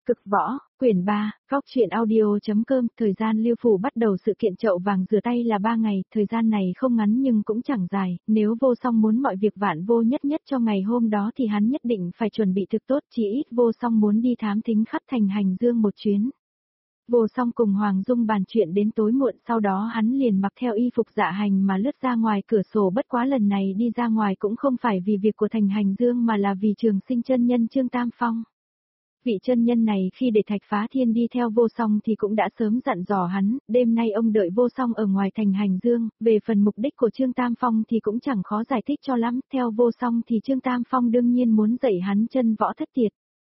Cực võ, quyển 3, góc truyện audio.com, thời gian lưu phủ bắt đầu sự kiện chậu vàng rửa tay là 3 ngày, thời gian này không ngắn nhưng cũng chẳng dài, nếu Vô Song muốn mọi việc vạn vô nhất nhất cho ngày hôm đó thì hắn nhất định phải chuẩn bị thực tốt, chỉ ít Vô Song muốn đi thám thính khắp thành Hành Dương một chuyến. Vô Song cùng Hoàng Dung bàn chuyện đến tối muộn, sau đó hắn liền mặc theo y phục dạ hành mà lướt ra ngoài cửa sổ, bất quá lần này đi ra ngoài cũng không phải vì việc của thành Hành Dương mà là vì Trường Sinh chân nhân Trương Tam Phong. Vị chân nhân này khi để Thạch Phá Thiên đi theo Vô Song thì cũng đã sớm dặn dò hắn, đêm nay ông đợi Vô Song ở ngoài thành Hành Dương, về phần mục đích của Trương Tam Phong thì cũng chẳng khó giải thích cho lắm, theo Vô Song thì Trương Tam Phong đương nhiên muốn dạy hắn chân võ thất tiệt.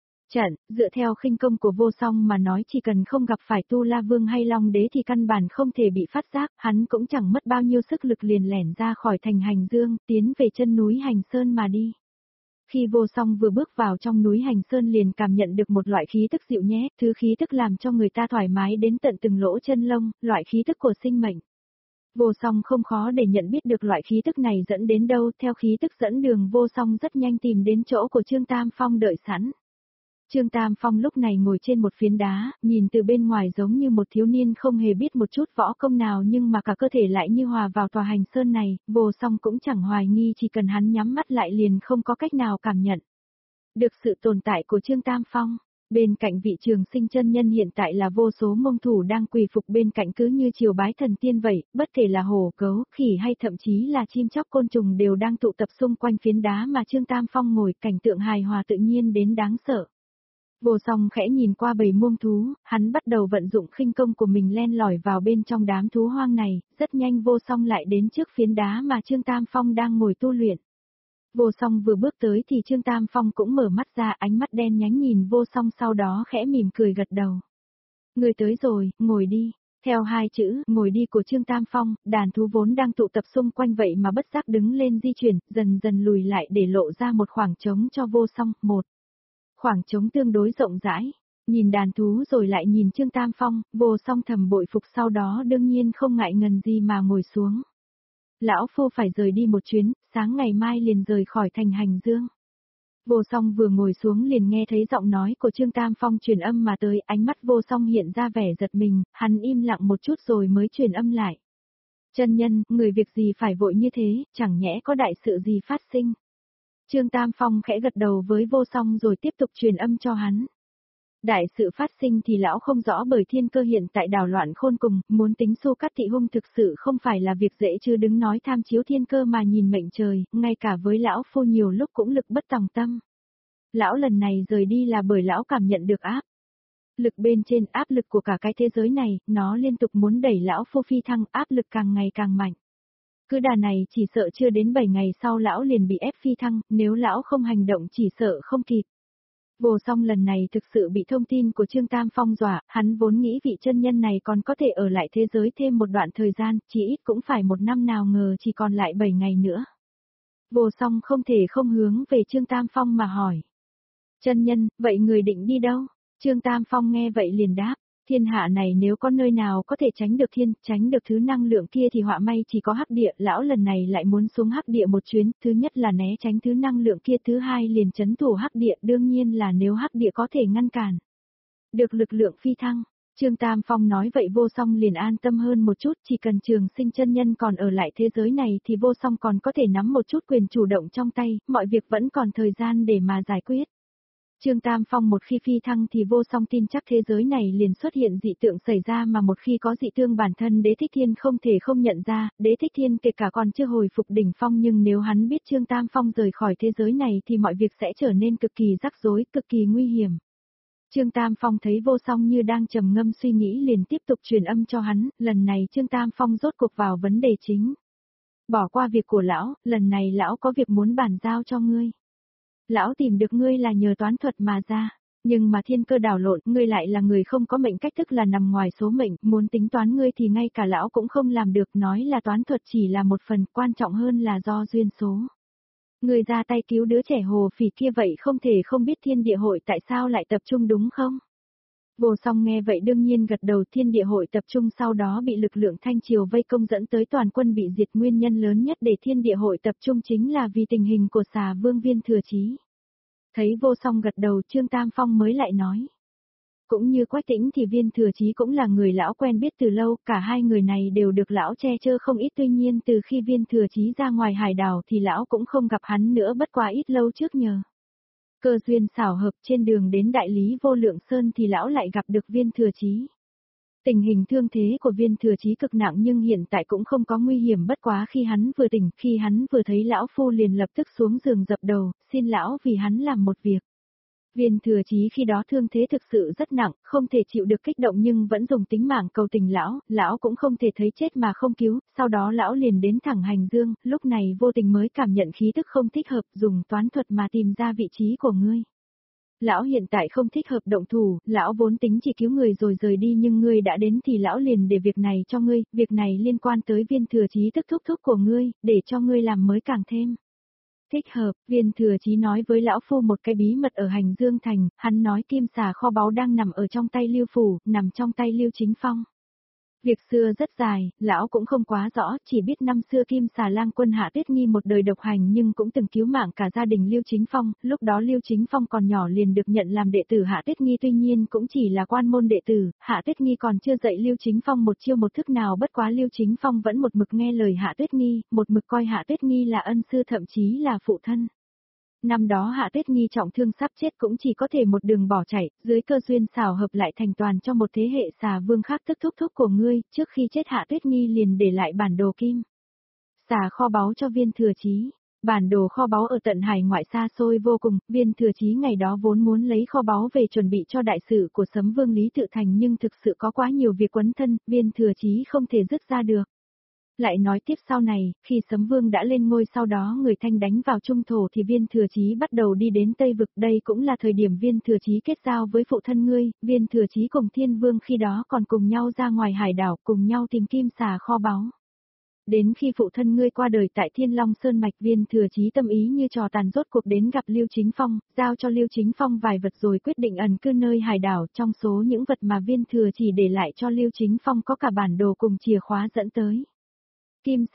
Dựa theo khinh công của Vô Song mà nói, chỉ cần không gặp phải Tu La Vương hay Long Đế thì căn bản không thể bị phát giác, hắn cũng chẳng mất bao nhiêu sức lực liền lẻn ra khỏi thành Hành Dương, tiến về chân núi Hành Sơn mà đi. Khi Vô Song vừa bước vào trong núi Hành Sơn liền cảm nhận được một loại khí tức dịu nhẹ, thứ khí tức làm cho người ta thoải mái đến tận từng lỗ chân lông, loại khí tức của sinh mệnh. Vô Song không khó để nhận biết được loại khí tức này dẫn đến đâu, theo khí tức dẫn đường Vô Song rất nhanh tìm đến chỗ của Trương Tam Phong đợi sẵn. Trương Tam Phong lúc này ngồi trên một phiến đá, nhìn từ bên ngoài giống như một thiếu niên không hề biết một chút võ công nào nhưng mà cả cơ thể lại như hòa vào tòa Hành Sơn này, Vô Song cũng chẳng hoài nghi, chỉ cần hắn nhắm mắt lại liền không có cách nào cảm nhận được sự tồn tại của Trương Tam Phong. Bên cạnh vị Trường Sinh chân nhân hiện tại là vô số mông thủ đang quỳ phục bên cạnh, cứ như triều bái thần tiên vậy, bất kể là hổ cấu, khỉ hay thậm chí là chim chóc côn trùng đều đang tụ tập xung quanh phiến đá mà Trương Tam Phong ngồi, cảnh tượng hài hòa tự nhiên đến đáng sợ. Vô Song khẽ nhìn qua bầy muông thú, hắn bắt đầu vận dụng khinh công của mình len lỏi vào bên trong đám thú hoang này, rất nhanh Vô Song lại đến trước phiến đá mà Trương Tam Phong đang ngồi tu luyện. Vô Song vừa bước tới thì Trương Tam Phong cũng mở mắt ra, ánh mắt đen nhánh nhìn Vô Song, sau đó khẽ mỉm cười gật đầu. Người tới rồi, ngồi đi. Theo hai chữ, ngồi đi của Trương Tam Phong, đàn thú vốn đang tụ tập xung quanh vậy mà bất giác đứng lên di chuyển, dần dần lùi lại để lộ ra một khoảng trống cho Vô Song, khoảng trống tương đối rộng rãi. Nhìn đàn thú rồi lại nhìn Trương Tam Phong, Vô Song thầm bội phục, sau đó đương nhiên không ngại ngần gì mà ngồi xuống. Lão phu phải rời đi một chuyến, sáng ngày mai liền rời khỏi thành Hành Dương. Vô Song vừa ngồi xuống liền nghe thấy giọng nói của Trương Tam Phong truyền âm mà tới, ánh mắt Vô Song hiện ra vẻ giật mình, hắn im lặng một chút rồi mới truyền âm lại. Chân nhân, người việc gì phải vội như thế, chẳng nhẽ có đại sự gì phát sinh. Trương Tam Phong khẽ gật đầu với Vô Song rồi tiếp tục truyền âm cho hắn. Đại sự phát sinh thì lão không rõ, bởi thiên cơ hiện tại đảo loạn khôn cùng, muốn tính xu cắt thị hung thực sự không phải là việc dễ, chứ đứng nói tham chiếu thiên cơ mà nhìn mệnh trời, ngay cả với lão phu nhiều lúc cũng lực bất tòng tâm. Lão lần này rời đi là bởi lão cảm nhận được áp lực bên trên, áp lực của cả cái thế giới này, nó liên tục muốn đẩy lão phu phi thăng, áp lực càng ngày càng mạnh. Cứ đà này chỉ sợ chưa đến 7 ngày sau lão liền bị ép phi thăng, nếu lão không hành động chỉ sợ không kịp. Vô Song lần này thực sự bị thông tin của Trương Tam Phong dọa, hắn vốn nghĩ vị chân nhân này còn có thể ở lại thế giới thêm một đoạn thời gian, chỉ ít cũng phải 1 năm, nào ngờ chỉ còn lại 7 ngày nữa. Vô Song không thể không hướng về Trương Tam Phong mà hỏi. Chân nhân, vậy người định đi đâu? Trương Tam Phong nghe vậy liền đáp. Thiên hạ này nếu có nơi nào có thể tránh được thứ năng lượng kia thì họa may chỉ có Hắc Địa, lão lần này lại muốn xuống Hắc Địa một chuyến, thứ nhất là né tránh thứ năng lượng kia, thứ hai liền trấn thủ Hắc Địa, đương nhiên là nếu Hắc Địa có thể ngăn cản được lực lượng phi thăng. Trương Tam Phong nói vậy Vô Song liền an tâm hơn một chút, chỉ cần Trường Sinh chân nhân còn ở lại thế giới này thì Vô Song còn có thể nắm một chút quyền chủ động trong tay, mọi việc vẫn còn thời gian để mà giải quyết. Trương Tam Phong một khi phi thăng thì Vô Song tin chắc thế giới này liền xuất hiện dị tượng xảy ra, mà một khi có dị tượng bản thân Đế Thích Thiên không thể không nhận ra, Đế Thích Thiên kể cả còn chưa hồi phục đỉnh phong, nhưng nếu hắn biết Trương Tam Phong rời khỏi thế giới này thì mọi việc sẽ trở nên cực kỳ rắc rối, cực kỳ nguy hiểm. Trương Tam Phong thấy Vô Song như đang trầm ngâm suy nghĩ liền tiếp tục truyền âm cho hắn, lần này Trương Tam Phong rốt cuộc vào vấn đề chính. Bỏ qua việc của lão, lần này lão có việc muốn bàn giao cho ngươi. Lão tìm được ngươi là nhờ toán thuật mà ra, nhưng mà thiên cơ đảo lộn, ngươi lại là người không có mệnh cách, tức là nằm ngoài số mệnh, muốn tính toán ngươi thì ngay cả lão cũng không làm được, nói là toán thuật chỉ là một phần, quan trọng hơn là do duyên số. Ngươi ra tay cứu đứa trẻ hồ phỉ kia vậy không thể không biết thiên địa hội tại sao lại tập trung đúng không? Vô Song nghe vậy đương nhiên gật đầu, thiên địa hội tập trung sau đó bị lực lượng Thanh Triều vây công dẫn tới toàn quân bị diệt, nguyên nhân lớn nhất để thiên địa hội tập trung chính là vì tình hình của Xà Vương Viên Thừa Chí. Thấy Vô Song gật đầu Trương Tam Phong mới lại nói. Cũng như Quách Tĩnh thì Viên Thừa Chí cũng là người lão quen biết từ lâu, cả hai người này đều được lão che chở không ít, tuy nhiên từ khi Viên Thừa Chí ra ngoài hải đảo thì lão cũng không gặp hắn nữa, bất quá ít lâu trước nhờ cơ duyên xảo hợp trên đường đến Đại Lý Vô Lượng Sơn thì lão lại gặp được Viên Thừa Chí. Tình hình thương thế của Viên Thừa Chí cực nặng nhưng hiện tại cũng không có nguy hiểm, bất quá khi hắn vừa tỉnh, khi hắn vừa thấy lão phu liền lập tức xuống giường dập đầu, xin lão vì hắn làm một việc. Viên Thừa Chí khi đó thương thế thực sự rất nặng, không thể chịu được kích động nhưng vẫn dùng tính mạng cầu tình lão cũng không thể thấy chết mà không cứu, sau đó lão liền đến thẳng Hành Dương, lúc này vô tình mới cảm nhận khí tức không thích hợp, dùng toán thuật mà tìm ra vị trí của ngươi. Lão hiện tại không thích hợp động thủ, lão vốn tính chỉ cứu người rồi rời đi nhưng ngươi đã đến thì lão liền để việc này cho ngươi, việc này liên quan tới Viên Thừa Chí tức thúc thúc của ngươi, để cho ngươi làm mới càng thêm thích hợp. Viên Thừa Chí nói với lão phu một cái bí mật ở Hành Dương Thành, hắn nói kim xà kho báu đang nằm ở trong tay Lưu Phủ, nằm trong tay Lưu Chính Phong. Việc xưa rất dài, lão cũng không quá rõ, chỉ biết năm xưa Kim Xà Lang Quân Hạ Tuyết Nghi một đời độc hành nhưng cũng từng cứu mạng cả gia đình Lưu Chính Phong, lúc đó Lưu Chính Phong còn nhỏ liền được nhận làm đệ tử Hạ Tuyết Nghi, tuy nhiên cũng chỉ là quan môn đệ tử, Hạ Tuyết Nghi còn chưa dạy Lưu Chính Phong một chiêu một thức nào, bất quá Lưu Chính Phong vẫn một mực nghe lời Hạ Tuyết Nghi, một mực coi Hạ Tuyết Nghi là ân sư thậm chí là phụ thân. Năm đó Hạ Tuyết Nghi trọng thương sắp chết cũng chỉ có thể một đường bỏ chạy, dưới cơ duyên xảo hợp lại thành toàn cho một thế hệ xà vương khác tức thúc thúc của ngươi, trước khi chết Hạ Tuyết Nghi liền để lại bản đồ kim xà kho báu cho Viên Thừa Chí. Bản đồ kho báu ở tận hải ngoại xa xôi vô cùng, Viên Thừa Chí ngày đó vốn muốn lấy kho báu về chuẩn bị cho đại sự của Sấm Vương Lý Tự Thành nhưng thực sự có quá nhiều việc quấn thân, Viên Thừa Chí không thể dứt ra được. Lại nói tiếp sau này, khi Sấm Vương đã lên ngôi sau đó người Thanh đánh vào Trung Thổ thì Viên Thừa Chí bắt đầu đi đến Tây Vực, đây cũng là thời điểm Viên Thừa Chí kết giao với phụ thân ngươi, Viên Thừa Chí cùng Thiên Vương khi đó còn cùng nhau ra ngoài hải đảo, cùng nhau tìm kim xà kho báu. Đến khi phụ thân ngươi qua đời tại Thiên Long Sơn Mạch, Viên Thừa Chí tâm ý như trò tàn rốt cuộc đến gặp Lưu Chính Phong, giao cho Lưu Chính Phong vài vật rồi quyết định ẩn cư nơi hải đảo, trong số những vật mà Viên Thừa chỉ để lại cho Lưu Chính Phong có cả bản đồ cùng chìa khóa dẫn tới Kim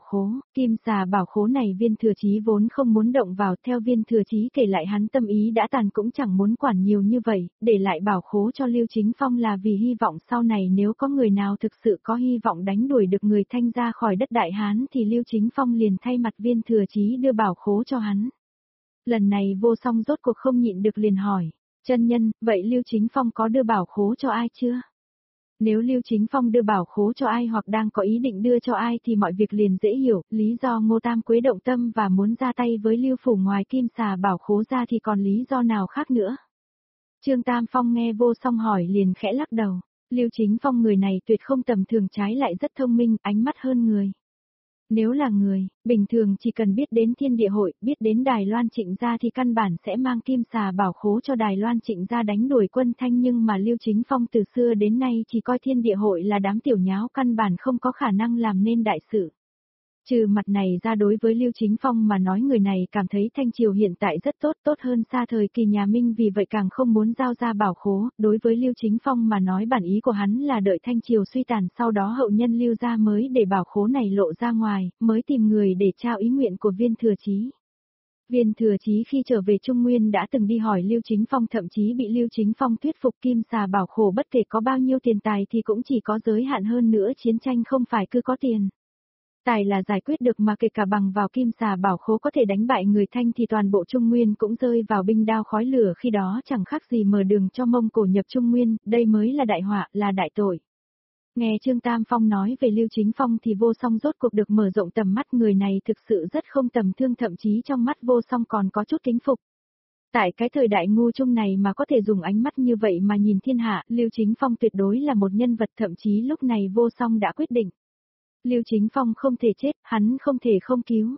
xà bảo khố này Viên Thừa Chí vốn không muốn động vào, theo Viên Thừa Chí kể lại hắn tâm ý đã tàn cũng chẳng muốn quản nhiều như vậy, để lại bảo khố cho Lưu Chính Phong là vì hy vọng sau này nếu có người nào thực sự có hy vọng đánh đuổi được người Thanh ra khỏi đất Đại Hán thì Lưu Chính Phong liền thay mặt Viên Thừa Chí đưa bảo khố cho hắn. Lần này Vô Song rốt cuộc không nhịn được liền hỏi, chân nhân, vậy Lưu Chính Phong có đưa bảo khố cho ai chưa? Nếu Lưu Chính Phong đưa bảo khố cho ai hoặc đang có ý định đưa cho ai thì mọi việc liền dễ hiểu, lý do Ngô Tam Quế động tâm và muốn ra tay với Lưu Phủ ngoài kim xà bảo khố ra thì còn lý do nào khác nữa. Trương Tam Phong nghe Vô Song hỏi liền khẽ lắc đầu, Lưu Chính Phong người này tuyệt không tầm thường, trái lại rất thông minh, ánh mắt hơn người. Nếu là người, bình thường chỉ cần biết đến Thiên Địa Hội, biết đến Đài Loan Trịnh gia thì căn bản sẽ mang kim xà bảo khố cho Đài Loan Trịnh gia đánh đuổi quân Thanh, nhưng mà Lưu Chính Phong từ xưa đến nay chỉ coi Thiên Địa Hội là đám tiểu nháo, căn bản không có khả năng làm nên đại sự. Trừ mặt này ra, đối với Lưu Chính Phong mà nói, người này cảm thấy Thanh Triều hiện tại rất tốt, tốt hơn xa thời kỳ nhà Minh, vì vậy càng không muốn giao ra bảo khố. Đối với Lưu Chính Phong mà nói, bản ý của hắn là đợi Thanh Triều suy tàn sau đó hậu nhân Lưu gia mới để bảo khố này lộ ra ngoài, mới tìm người để trao ý nguyện của Viên Thừa Chí. Viên Thừa Chí khi trở về Trung Nguyên đã từng đi hỏi Lưu Chính Phong, thậm chí bị Lưu Chính Phong thuyết phục kim xà bảo khố bất kể có bao nhiêu tiền tài thì cũng chỉ có giới hạn, hơn nữa chiến tranh không phải cứ có tiền tài là giải quyết được, mà kể cả bằng vào kim xà bảo khố có thể đánh bại người Thanh thì toàn bộ Trung Nguyên cũng rơi vào binh đao khói lửa, khi đó chẳng khác gì mở đường cho Mông Cổ nhập Trung Nguyên, đây mới là đại họa, là đại tội. Nghe Trương Tam Phong nói về Lưu Chính Phong thì Vô Song rốt cuộc được mở rộng tầm mắt, người này thực sự rất không tầm thường, thậm chí trong mắt Vô Song còn có chút kính phục. Tại cái thời đại ngu chung này mà có thể dùng ánh mắt như vậy mà nhìn thiên hạ, Lưu Chính Phong tuyệt đối là một nhân vật, thậm chí lúc này Vô Song đã quyết định. Lưu Chính Phong không thể chết, hắn không thể không cứu.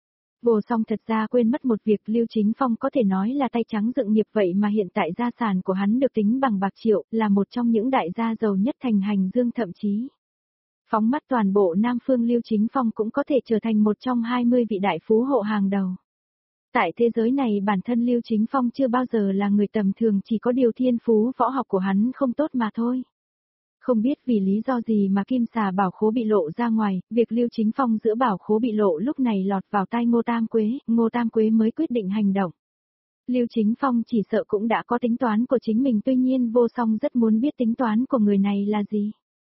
Vô Song thật ra quên mất một việc, Lưu Chính Phong có thể nói là tay trắng dựng nghiệp, vậy mà hiện tại gia sản của hắn được tính bằng bạc triệu, là một trong những đại gia giàu nhất thành Hành Dương, thậm chí phóng mắt toàn bộ Nam Phương, Lưu Chính Phong cũng có thể trở thành một trong 20 vị đại phú hộ hàng đầu. Tại thế giới này bản thân Lưu Chính Phong chưa bao giờ là người tầm thường, chỉ có điều thiên phú võ học của hắn không tốt mà thôi. Không biết vì lý do gì mà kim xà bảo khố bị lộ ra ngoài, việc Lưu Chính Phong giữa bảo khố bị lộ lúc này lọt vào tai Ngô Tam Quế mới quyết định hành động. Lưu Chính Phong chỉ sợ cũng đã có tính toán của chính mình, tuy nhiên Vô Song rất muốn biết tính toán của người này là gì.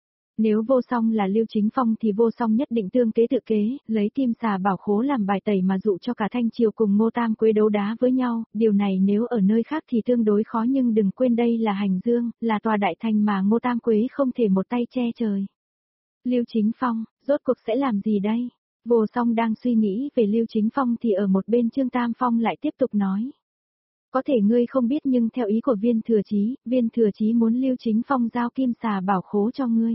Nếu Vô Song là Lưu Chính Phong thì Vô Song nhất định tương kế tự kế, lấy Kim Xà Bảo Khố làm bài tẩy mà dụ cho cả Thanh Triều cùng Ngô Tam Quế đấu đá với nhau, điều này nếu ở nơi khác thì tương đối khó, nhưng đừng quên đây là Hành Dương, là tòa đại thành mà Ngô Tam Quế không thể một tay che trời. Lưu Chính Phong, rốt cuộc sẽ làm gì đây? Vô Song đang suy nghĩ về Lưu Chính Phong thì ở một bên Trương Tam Phong lại tiếp tục nói. Có thể ngươi không biết, nhưng theo ý của Viên Thừa Chí muốn Lưu Chính Phong giao Kim Xà Bảo Khố cho ngươi.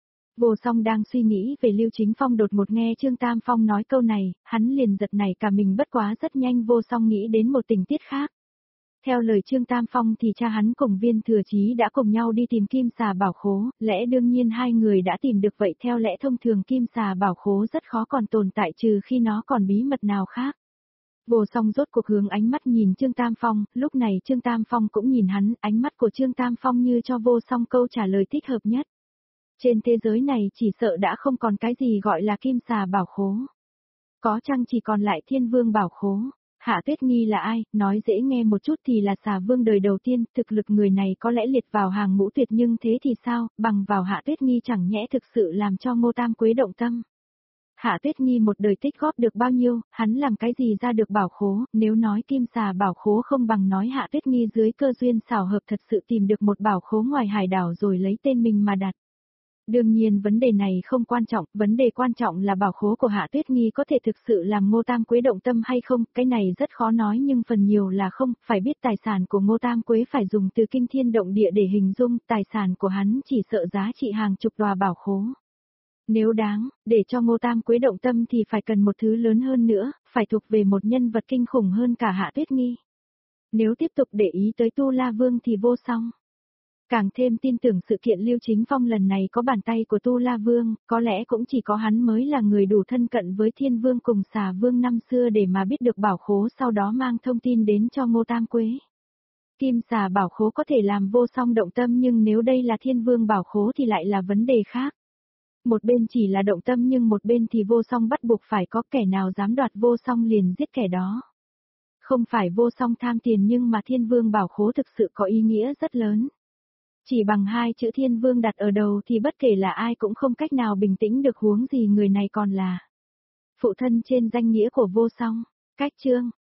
Vô Song đang suy nghĩ về Lưu Chính Phong, đột một nghe Trương Tam Phong nói câu này, hắn liền giật nảy cả mình, bất quá rất nhanh Vô Song nghĩ đến một tình tiết khác. Theo lời Trương Tam Phong thì cha hắn cùng Viên Thừa Chí đã cùng nhau đi tìm Kim Xà Bảo Khố, lẽ đương nhiên hai người đã tìm được, vậy theo lẽ thông thường Kim Xà Bảo Khố rất khó còn tồn tại trừ khi nó còn bí mật nào khác. Vô Song rốt cuộc hướng ánh mắt nhìn Trương Tam Phong, lúc này Trương Tam Phong cũng nhìn hắn, ánh mắt của Trương Tam Phong như cho Vô Song câu trả lời thích hợp nhất. Trên thế giới này chỉ sợ đã không còn cái gì gọi là Kim Xà Bảo Khố. Có chăng chỉ còn lại Thiên Vương Bảo Khố. Hạ Tuyết Nghi là ai, nói dễ nghe một chút thì là xà vương đời đầu tiên, thực lực người này có lẽ liệt vào hàng ngũ tuyệt, nhưng thế thì sao, bằng vào Hạ Tuyết Nghi chẳng nhẽ thực sự làm cho Ngô Tam Quế động tâm. Hạ Tuyết Nghi một đời tích góp được bao nhiêu, hắn làm cái gì ra được bảo khố, nếu nói Kim Xà Bảo Khố không bằng nói Hạ Tuyết Nghi dưới cơ duyên xảo hợp thật sự tìm được một bảo khố ngoài hải đảo rồi lấy tên mình mà đặt. Đương nhiên vấn đề này không quan trọng, vấn đề quan trọng là bảo khố của Hạ Tuyết Nghi có thể thực sự làm Ngô Tam Quế động tâm hay không, cái này rất khó nói, nhưng phần nhiều là không, phải biết tài sản của Ngô Tam Quế phải dùng từ kinh thiên động địa để hình dung, tài sản của hắn chỉ sợ giá trị hàng chục tòa bảo khố. Nếu đáng, để cho Ngô Tam Quế động tâm thì phải cần một thứ lớn hơn nữa, phải thuộc về một nhân vật kinh khủng hơn cả Hạ Tuyết Nghi. Nếu tiếp tục để ý tới Tu La Vương thì vô song. Càng thêm tin tưởng sự kiện Lưu Chính Phong lần này có bàn tay của Tu La Vương, có lẽ cũng chỉ có hắn mới là người đủ thân cận với Thiên Vương cùng Xà Vương năm xưa để mà biết được bảo khố, sau đó mang thông tin đến cho Ngô Tam Quế. Kim Xà Bảo Khố có thể làm vô song động tâm, nhưng nếu đây là Thiên Vương Bảo Khố thì lại là vấn đề khác. Một bên chỉ là động tâm nhưng một bên thì vô song bắt buộc phải có, kẻ nào dám đoạt vô song liền giết kẻ đó. Không phải vô song tham tiền, nhưng mà Thiên Vương Bảo Khố thực sự có ý nghĩa rất lớn. Chỉ bằng hai chữ Thiên Vương đặt ở đầu thì bất kể là ai cũng không cách nào bình tĩnh được, huống gì người này còn là phụ thân trên danh nghĩa của vô song. Cách chương